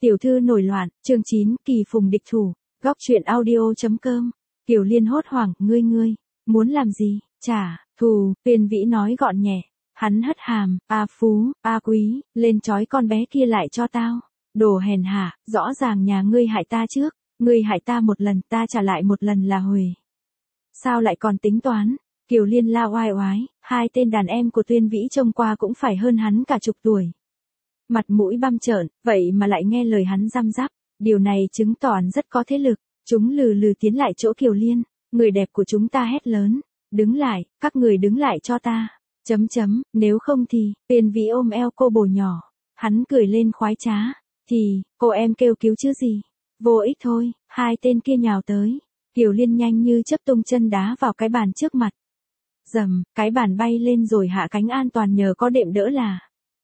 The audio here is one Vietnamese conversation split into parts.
Tiểu thư nổi loạn, chương 9, kỳ phùng địch thủ, góc truyện audio.com. Kiều Liên hốt hoảng, ngươi, muốn làm gì, trả, thù, Tuyên Vĩ nói gọn nhẹ. Hắn hất hàm, a phú, a quý, lên trói con bé kia lại cho tao. Đồ hèn hạ, rõ ràng nhà ngươi hại ta trước, ngươi hại ta một lần, ta trả lại một lần là huề. Sao lại còn tính toán? Kiều Liên la oai oái, hai tên đàn em của Tuyên Vĩ trông qua cũng phải hơn hắn cả chục tuổi. Mặt mũi băm trợn, vậy mà lại nghe lời hắn răm rắp, điều này chứng tỏ hắn rất có thế lực. Chúng lừ lừ tiến lại chỗ Kiều Liên, người đẹp của chúng ta hét lớn, đứng lại, các người đứng lại cho ta. Nếu không thì, Tuyên Vĩ ôm eo cô bồ nhỏ, hắn cười lên khoái trá, thì, cô em kêu cứu chứ gì, vô ích thôi, hai tên kia nhào tới, Kiều Liên nhanh như chớp tung chân đá vào cái bàn trước mặt. Dầm, cái bàn bay lên rồi hạ cánh an toàn nhờ có đệm đỡ là.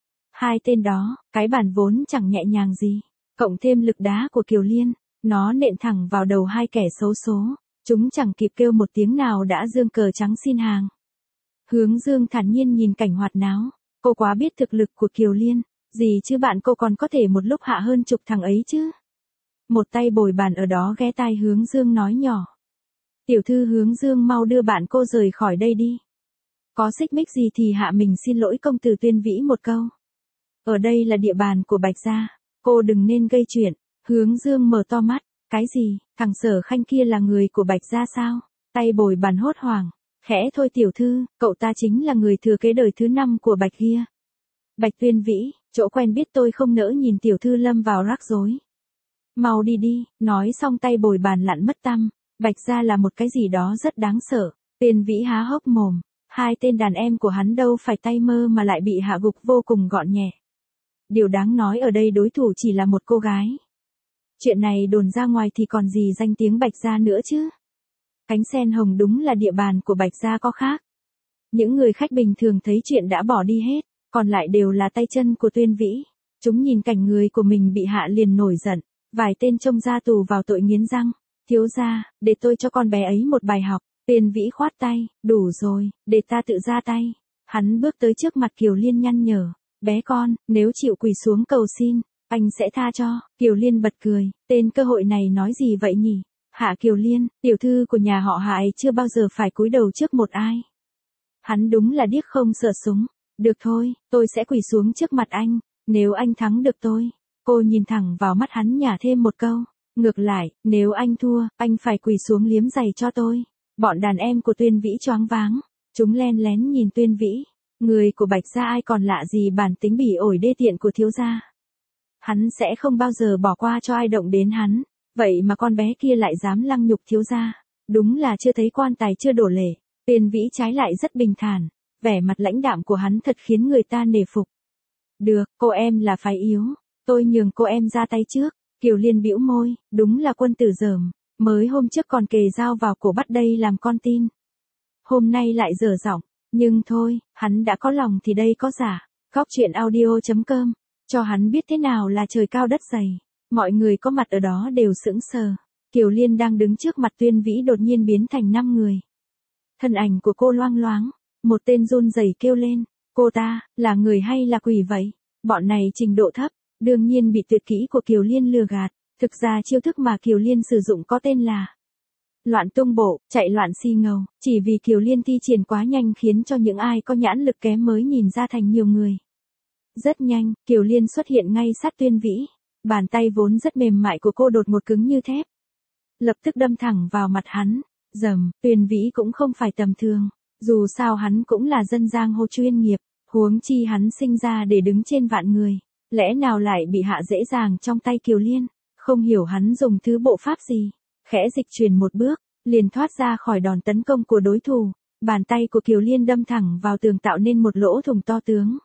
Hai tên đó, cái bàn vốn chẳng nhẹ nhàng gì, cộng thêm lực đá của Kiều Liên, nó nện thẳng vào đầu hai kẻ xấu số, chúng chẳng kịp kêu một tiếng nào đã giương cờ trắng xin hàng. Hướng Dương thản nhiên nhìn cảnh hoạt náo, cô quá biết thực lực của Kiều Liên, gì chứ bạn cô còn có thể một lúc hạ hơn chục thằng ấy chứ. Một tay bồi bàn ở đó ghé tai Hướng Dương nói nhỏ. Tiểu thư Hướng Dương mau đưa bạn cô rời khỏi đây đi. Có xích mích gì thì hạ mình xin lỗi công tử Tuyên Vĩ một câu. Ở đây là địa bàn của Bạch Gia, cô đừng nên gây chuyện. Hướng Dương mở to mắt, cái gì, thằng Sở Khanh kia là người của Bạch Gia sao? Tay bồi bàn hốt hoảng, khẽ thôi tiểu thư, cậu ta chính là người thừa kế đời thứ 5 của Bạch kia. Bạch Tuyên Vĩ, chỗ quen biết tôi không nỡ nhìn tiểu thư lâm vào rắc rối. Mau đi đi, nói xong tay bồi bàn lặn mất tăm. Bạch Gia là một cái gì đó rất đáng sợ. Tuyên Vĩ há hốc mồm, hai tên đàn em của hắn đâu phải tay mơ mà lại bị hạ gục vô cùng gọn nhẹ. Điều đáng nói ở đây đối thủ chỉ là một cô gái. Chuyện này đồn ra ngoài thì còn gì danh tiếng Bạch Gia nữa chứ. Cánh sen hồng đúng là địa bàn của Bạch Gia có khác. Những người khách bình thường thấy chuyện đã bỏ đi hết, còn lại đều là tay chân của Tuyên Vĩ. Chúng nhìn cảnh người của mình bị hạ liền nổi giận, vài tên trông ra tù vào tội nghiến răng. Thiếu gia, để tôi cho con bé ấy một bài học. Tuyên Vĩ khoát tay, đủ rồi, để ta tự ra tay. Hắn bước tới trước mặt Kiều Liên nhăn nhở, bé con, nếu chịu quỳ xuống cầu xin, anh sẽ tha cho. Kiều Liên bật cười, tên cơ hội này nói gì vậy nhỉ? Hạ Kiều Liên, tiểu thư của nhà họ Hạ chưa bao giờ phải cúi đầu trước một ai. Hắn đúng là điếc không sợ súng. Được thôi, tôi sẽ quỳ xuống trước mặt anh, nếu anh thắng được tôi. Cô nhìn thẳng vào mắt hắn nhả thêm một câu. Ngược lại, nếu anh thua, anh phải quỳ xuống liếm giày cho tôi. Bọn đàn em của Tuyên Vĩ choáng váng. Chúng len lén nhìn Tuyên Vĩ. Người của Bạch Gia ai còn lạ gì bản tính bỉ ổi đê tiện của thiếu gia. Hắn sẽ không bao giờ bỏ qua cho ai động đến hắn. Vậy mà con bé kia lại dám lăng nhục thiếu gia. Đúng là chưa thấy quan tài chưa đổ lệ. Tuyên Vĩ trái lại rất bình thản. Vẻ mặt lãnh đạm của hắn thật khiến người ta nể phục. Được, cô em là phái yếu. Tôi nhường cô em ra tay trước. Kiều Liên bĩu môi, đúng là quân tử dởm, mới hôm trước còn kề dao vào cổ bắt đây làm con tin. Hôm nay lại dở giọng, nhưng thôi, hắn đã có lòng thì đây có giả. Góc truyện audio.com, cho hắn biết thế nào là trời cao đất dày. Mọi người có mặt ở đó đều sững sờ. Kiều Liên đang đứng trước mặt Tuyên Vĩ đột nhiên biến thành 5 người. Thân ảnh của cô loang loáng, một tên run rẩy kêu lên, cô ta, là người hay là quỷ vậy? Bọn này trình độ thấp. Đương nhiên bị tuyệt kỹ của Kiều Liên lừa gạt, thực ra chiêu thức mà Kiều Liên sử dụng có tên là loạn tung bộ, chạy loạn xi ngầu, chỉ vì Kiều Liên thi triển quá nhanh khiến cho những ai có nhãn lực kém mới nhìn ra thành nhiều người. Rất nhanh, Kiều Liên xuất hiện ngay sát Tuyên Vĩ, bàn tay vốn rất mềm mại của cô đột ngột cứng như thép. Lập tức đâm thẳng vào mặt hắn, dầm, Tuyên Vĩ cũng không phải tầm thường, dù sao hắn cũng là dân giang hồ chuyên nghiệp, huống chi hắn sinh ra để đứng trên vạn người. Lẽ nào lại bị hạ dễ dàng trong tay Kiều Liên, không hiểu hắn dùng thứ bộ pháp gì, khẽ dịch chuyển một bước, liền thoát ra khỏi đòn tấn công của đối thủ, bàn tay của Kiều Liên đâm thẳng vào tường tạo nên một lỗ thủng to tướng.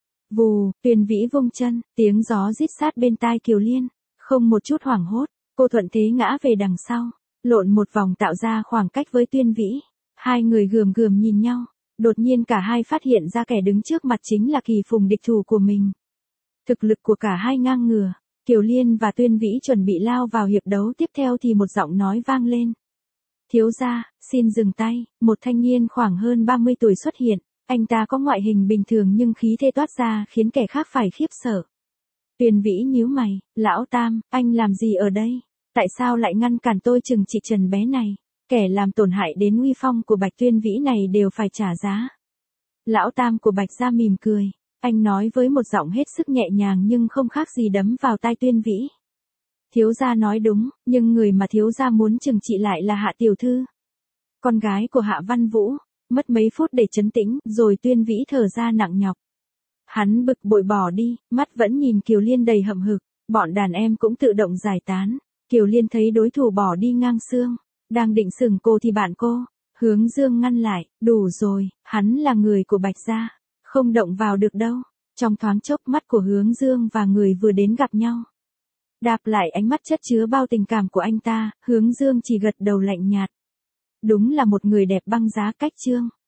Vù, Tuyên Vĩ vung chân, tiếng gió rít sát bên tai Kiều Liên, không một chút hoảng hốt, cô thuận thế ngã về đằng sau, lộn một vòng tạo ra khoảng cách với Tuyên Vĩ, hai người gườm gườm nhìn nhau, đột nhiên cả hai phát hiện ra kẻ đứng trước mặt chính là kỳ phùng địch thủ của mình. Thực lực của cả hai ngang ngửa, Kiều Liên và Tuyên Vĩ chuẩn bị lao vào hiệp đấu tiếp theo thì một giọng nói vang lên. Thiếu gia, xin dừng tay, một thanh niên khoảng hơn 30 tuổi xuất hiện, anh ta có ngoại hình bình thường nhưng khí thế toát ra khiến kẻ khác phải khiếp sợ. Tuyên Vĩ nhíu mày, lão Tam, anh làm gì ở đây? Tại sao lại ngăn cản tôi chừng trị Trần bé này? Kẻ làm tổn hại đến uy phong của Bạch Tuyên Vĩ này đều phải trả giá. Lão Tam của Bạch gia mỉm cười. Anh nói với một giọng hết sức nhẹ nhàng nhưng không khác gì đấm vào tai Tuyên Vĩ. Thiếu gia nói đúng, nhưng người mà thiếu gia muốn trừng trị lại là Hạ tiểu thư. Con gái của Hạ Văn Vũ. Mất mấy phút để trấn tĩnh, rồi Tuyên Vĩ thở ra nặng nhọc. Hắn bực bội bỏ đi, mắt vẫn nhìn Kiều Liên đầy hậm hực, bọn đàn em cũng tự động giải tán. Kiều Liên thấy đối thủ bỏ đi ngang xương, đang định sừng cô thì bạn cô, Hướng Dương ngăn lại, đủ rồi, hắn là người của Bạch gia, không động vào được đâu. Trong thoáng chốc mắt của Hướng Dương và người vừa đến gặp nhau. Đáp lại ánh mắt chất chứa bao tình cảm của anh ta, Hướng Dương chỉ gật đầu lạnh nhạt. Đúng là một người đẹp băng giá cách chương.